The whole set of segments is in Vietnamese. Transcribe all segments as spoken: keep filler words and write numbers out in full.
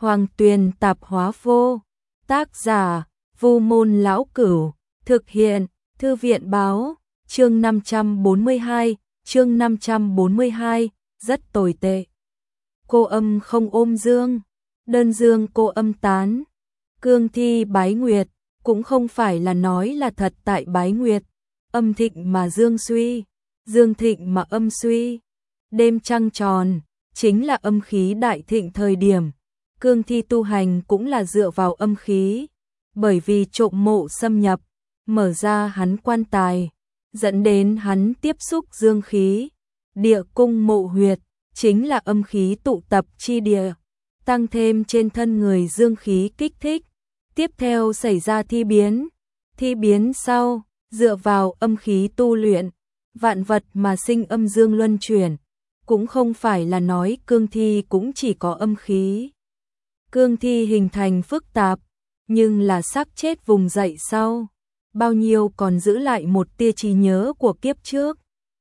Hoàng Tuyền Tạp Hóa Vô. Tác giả: Vu Môn Lão Cửu. Thực hiện: Thư viện Báo. Chương năm trăm bốn mươi hai, chương năm trăm bốn mươi hai, rất tồi tệ. Cô âm không ôm dương, đơn dương cô âm tán. Cương thi bái nguyệt, cũng không phải là nói là thật tại bái nguyệt. Âm thịnh mà dương suy, dương thịnh mà âm suy. Đêm trăng tròn, chính là âm khí đại thịnh thời điểm. Cương thi tu hành cũng là dựa vào âm khí, bởi vì trộm mộ xâm nhập, mở ra hắn quan tài, dẫn đến hắn tiếp xúc dương khí. Địa cung mộ huyệt, chính là âm khí tụ tập chi địa, tăng thêm trên thân người dương khí kích thích. Tiếp theo xảy ra thi biến, thi biến sau, dựa vào âm khí tu luyện, vạn vật mà sinh âm dương luân chuyển, cũng không phải là nói cương thi cũng chỉ có âm khí. Cương thi hình thành phức tạp, nhưng là xác chết vùng dậy sau, bao nhiêu còn giữ lại một tia trí nhớ của kiếp trước.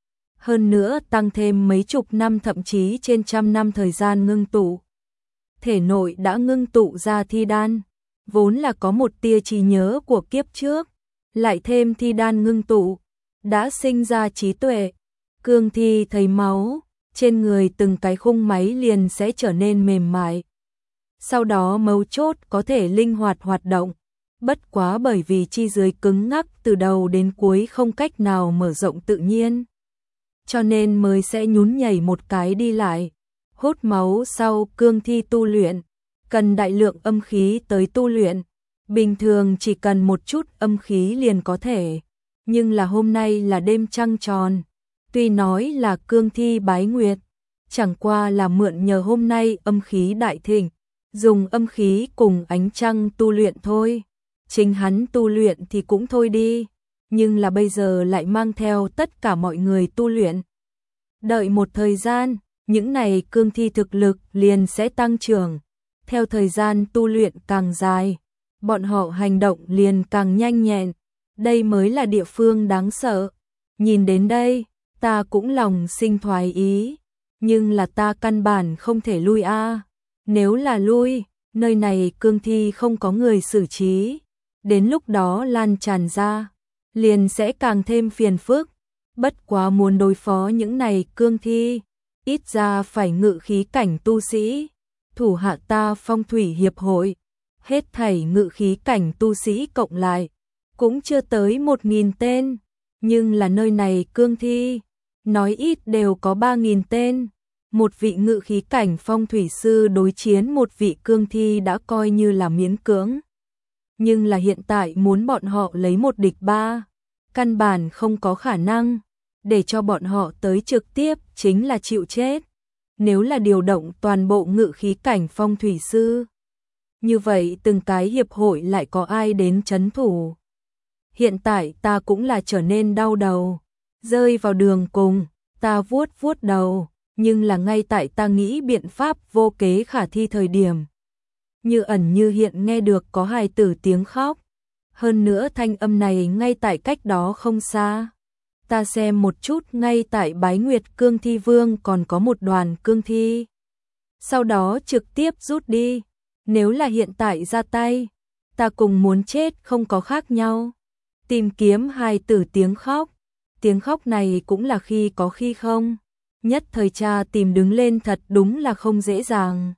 Hơn nữa tăng thêm mấy chục năm thậm chí trên trăm năm thời gian ngưng tụ. Thể nội đã ngưng tụ ra thi đan, vốn là có một tia trí nhớ của kiếp trước, lại thêm thi đan ngưng tụ, đã sinh ra trí tuệ. Cương thi thấy máu, trên người từng cái khung máy liền sẽ trở nên mềm mại. Sau đó mấu chốt có thể linh hoạt hoạt động, bất quá bởi vì chi dưới cứng ngắc từ đầu đến cuối không cách nào mở rộng tự nhiên, cho nên mới sẽ nhún nhảy một cái đi lại. Hút máu sau cương thi tu luyện, cần đại lượng âm khí tới tu luyện, bình thường chỉ cần một chút âm khí liền có thể, nhưng là hôm nay là đêm trăng tròn, tuy nói là cương thi bái nguyệt, chẳng qua là mượn nhờ hôm nay âm khí đại thịnh, dùng âm khí cùng ánh trăng tu luyện thôi. Chính hắn tu luyện thì cũng thôi đi, nhưng là bây giờ lại mang theo tất cả mọi người tu luyện. Đợi một thời gian, những này cương thi thực lực liền sẽ tăng trưởng. Theo thời gian tu luyện càng dài, bọn họ hành động liền càng nhanh nhẹn. Đây mới là địa phương đáng sợ. Nhìn đến đây, ta cũng lòng sinh thoái ý, nhưng là ta căn bản không thể lui a. Nếu là lui, nơi này cương thi không có người xử trí, đến lúc đó lan tràn ra, liền sẽ càng thêm phiền phức. Bất quá muốn đối phó những này cương thi, ít ra phải ngự khí cảnh tu sĩ. Thủ hạ ta phong thủy hiệp hội, hết thảy ngự khí cảnh tu sĩ cộng lại, cũng chưa tới một nghìn tên, nhưng là nơi này cương thi, nói ít đều có ba nghìn tên. Một vị ngự khí cảnh phong thủy sư đối chiến một vị cương thi đã coi như là miễn cưỡng. Nhưng là hiện tại muốn bọn họ lấy một địch ba, căn bản không có khả năng, để cho bọn họ tới trực tiếp chính là chịu chết. Nếu là điều động toàn bộ ngự khí cảnh phong thủy sư, như vậy từng cái hiệp hội lại có ai đến trấn thủ. Hiện tại ta cũng là trở nên đau đầu, rơi vào đường cùng, ta vuốt vuốt đầu, nhưng là ngay tại ta nghĩ biện pháp vô kế khả thi thời điểm, như ẩn như hiện nghe được có hài tử tiếng khóc, hơn nữa thanh âm này ngay tại cách đó không xa. Ta xem một chút, ngay tại bái nguyệt cương thi vương còn có một đoàn cương thi, sau đó trực tiếp rút đi. Nếu là hiện tại ra tay, ta cùng muốn chết không có khác nhau. Tìm kiếm hài tử tiếng khóc, tiếng khóc này cũng là khi có khi không, nhất thời cha tìm đứng lên thật đúng là không dễ dàng.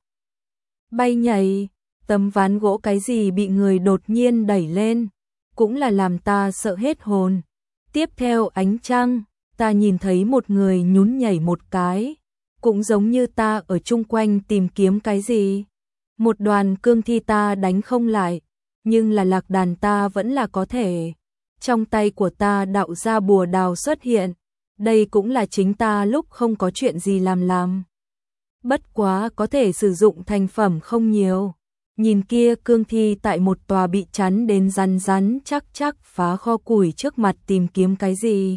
Bay nhảy, tấm ván gỗ cái gì bị người đột nhiên đẩy lên, cũng là làm ta sợ hết hồn. Tiếp theo ánh trăng, ta nhìn thấy một người nhún nhảy một cái, cũng giống như ta ở chung quanh tìm kiếm cái gì. Một đoàn cương thi ta đánh không lại, nhưng là lạc đàn ta vẫn là có thể. Trong tay của ta đạo ra bùa đào xuất hiện, đây cũng là chính ta lúc không có chuyện gì làm làm. Bất quá có thể sử dụng thành phẩm không nhiều. Nhìn kia cương thi tại một tòa bị chắn đến rắn rắn chắc chắc phá kho củi trước mặt tìm kiếm cái gì.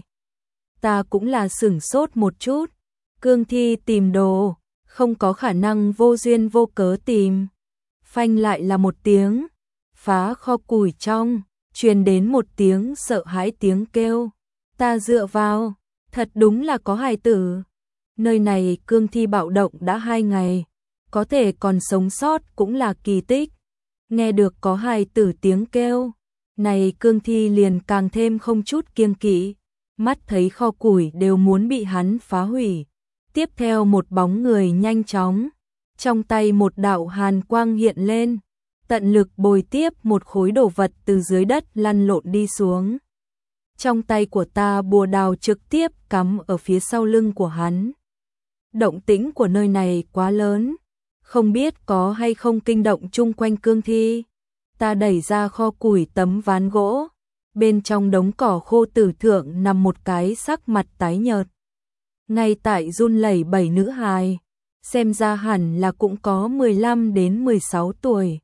Ta cũng là sửng sốt một chút. Cương thi tìm đồ, không có khả năng vô duyên vô cớ tìm. Phanh lại là một tiếng, phá kho củi trong, truyền đến một tiếng sợ hãi tiếng kêu. Ta dựa vào, thật đúng là có hài tử. Nơi này cương thi bạo động đã hai ngày, có thể còn sống sót cũng là kỳ tích. Nghe được có hài tử tiếng kêu, này cương thi liền càng thêm không chút kiêng kỵ, mắt thấy kho củi đều muốn bị hắn phá hủy. Tiếp theo một bóng người nhanh chóng, trong tay một đạo hàn quang hiện lên, tận lực bồi tiếp một khối đồ vật từ dưới đất lăn lộn đi xuống. Trong tay của ta bùa đào trực tiếp cắm ở phía sau lưng của hắn. Động tĩnh của nơi này quá lớn, không biết có hay không kinh động chung quanh cương thi. Ta đẩy ra kho củi tấm ván gỗ, bên trong đống cỏ khô tử thượng nằm một cái sắc mặt tái nhợt. Ngay tại run lẩy bẩy nữ hài, xem ra hẳn là cũng có mười lăm đến mười sáu tuổi.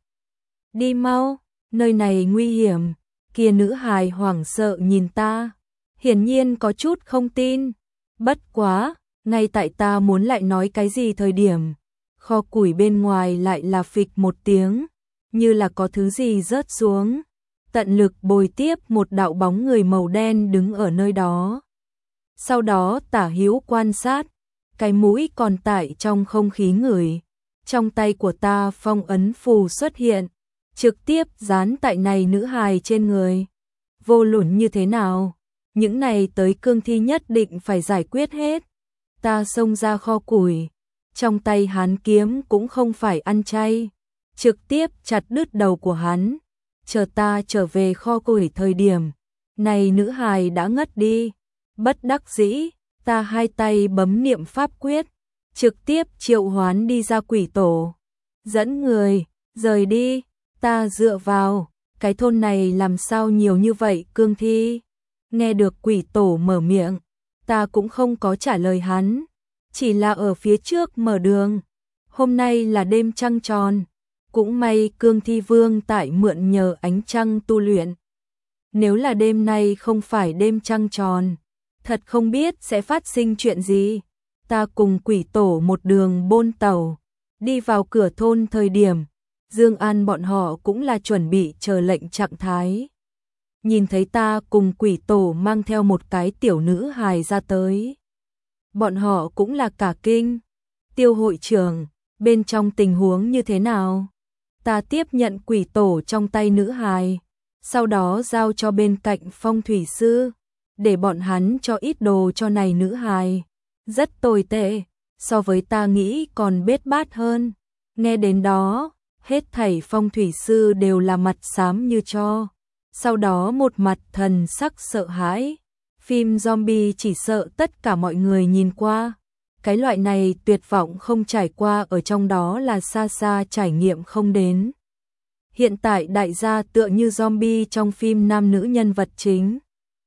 Đi mau, nơi này nguy hiểm. Kia nữ hài hoảng sợ nhìn ta, hiển nhiên có chút không tin. Bất quá, ngay tại ta muốn lại nói cái gì thời điểm, kho củi bên ngoài lại là phịch một tiếng, như là có thứ gì rớt xuống. Tận lực bồi tiếp một đạo bóng người màu đen đứng ở nơi đó. Sau đó tả hữu quan sát, cái mũi còn tại trong không khí ngửi. Trong tay của ta phong ấn phù xuất hiện, trực tiếp dán tại này nữ hài trên người. Vô luận như thế nào, những này tới cương thi nhất định phải giải quyết hết. Ta xông ra kho củi, trong tay hắn kiếm cũng không phải ăn chay, trực tiếp chặt đứt đầu của hắn. Chờ ta trở về kho củi thời điểm, này nữ hài đã ngất đi. Bất đắc dĩ, ta hai tay bấm niệm pháp quyết, trực tiếp triệu hoán đi ra quỷ tổ. Dẫn người, rời đi. Ta dựa vào, cái thôn này làm sao nhiều như vậy cương thi. Nghe được quỷ tổ mở miệng, ta cũng không có trả lời hắn, chỉ là ở phía trước mở đường. Hôm nay là đêm trăng tròn, cũng may cương thi vương tại mượn nhờ ánh trăng tu luyện. Nếu là đêm nay không phải đêm trăng tròn, thật không biết sẽ phát sinh chuyện gì. Ta cùng quỷ tổ một đường bôn tàu, đi vào cửa thôn thời điểm, Dương An bọn họ cũng là chuẩn bị chờ lệnh trạng thái. Nhìn thấy ta cùng quỷ tổ mang theo một cái tiểu nữ hài ra tới, bọn họ cũng là cả kinh. Tiêu hội trưởng, bên trong tình huống như thế nào? Ta tiếp nhận quỷ tổ trong tay nữ hài, sau đó giao cho bên cạnh phong thủy sư, để bọn hắn cho ít đồ cho này nữ hài. Rất tồi tệ, so với ta nghĩ còn bết bát hơn. Nghe đến đó, hết thảy phong thủy sư đều là mặt xám như tro, sau đó một mặt thần sắc sợ hãi. Phim zombie chỉ sợ tất cả mọi người nhìn qua, cái loại này tuyệt vọng không trải qua ở trong đó là xa xa trải nghiệm không đến. Hiện tại đại gia tựa như zombie trong phim nam nữ nhân vật chính.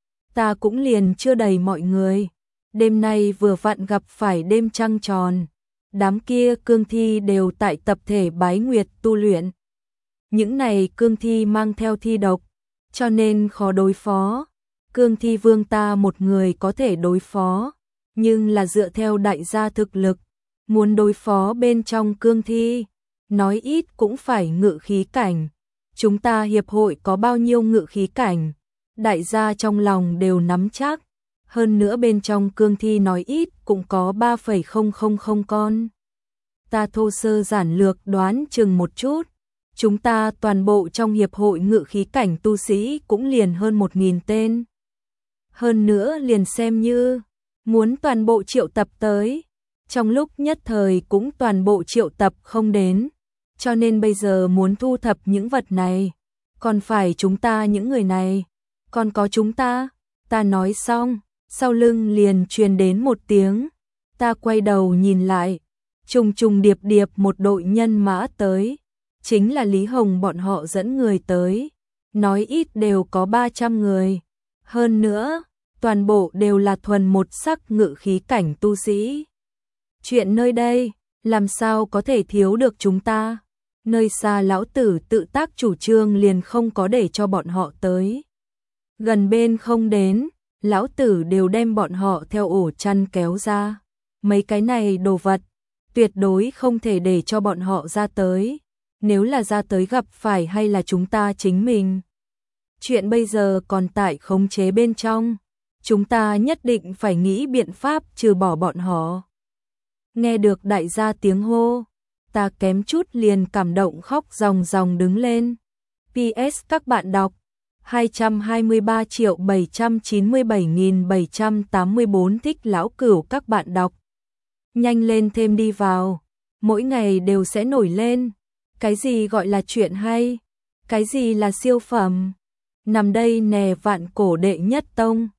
Ta cũng liền chưa đầy mọi người, đêm nay vừa vặn gặp phải đêm trăng tròn. Đám kia cương thi đều tại tập thể bái nguyệt tu luyện. Những này cương thi mang theo thi độc, cho nên khó đối phó. Cương thi vương ta một người có thể đối phó, nhưng là dựa theo đại gia thực lực, muốn đối phó bên trong cương thi, nói ít cũng phải ngự khí cảnh. Chúng ta hiệp hội có bao nhiêu ngự khí cảnh, đại gia trong lòng đều nắm chắc. Hơn nữa bên trong cương thi nói ít cũng có ba phẩy không không không con. Ta thô sơ giản lược đoán chừng một chút, chúng ta toàn bộ trong hiệp hội ngự khí cảnh tu sĩ cũng liền hơn một nghìn tên. Hơn nữa liền xem như muốn toàn bộ triệu tập tới, trong lúc nhất thời cũng toàn bộ triệu tập không đến, cho nên bây giờ muốn thu thập những vật này, còn phải chúng ta những người này, còn có chúng ta. Ta nói xong, sau lưng liền truyền đến một tiếng, ta quay đầu nhìn lại, trùng trùng điệp điệp một đội nhân mã tới, chính là Lý Hồng bọn họ dẫn người tới, nói ít đều có ba trăm người, hơn nữa, toàn bộ đều là thuần một sắc ngự khí cảnh tu sĩ. Chuyện nơi đây, làm sao có thể thiếu được chúng ta? Nơi xa lão tử tự tác chủ trương liền không có để cho bọn họ tới. Gần bên không đến, lão tử đều đem bọn họ theo ổ chăn kéo ra. Mấy cái này đồ vật, tuyệt đối không thể để cho bọn họ ra tới. Nếu là ra tới gặp phải hay là chúng ta chính mình. Chuyện bây giờ còn tại khống chế bên trong. Chúng ta nhất định phải nghĩ biện pháp trừ bỏ bọn họ. Nghe được đại gia tiếng hô, ta kém chút liền cảm động khóc ròng ròng đứng lên. pê ét các bạn đọc hai trăm hai mươi ba triệu bảy trăm chín mươi bảy nghìn bảy trăm tám mươi bốn thích lão cửu các bạn đọc. Nhanh lên thêm đi vào, mỗi ngày đều sẽ nổi lên. Cái gì gọi là chuyện hay? Cái gì là siêu phẩm? Nằm đây nè vạn cổ đệ nhất tông.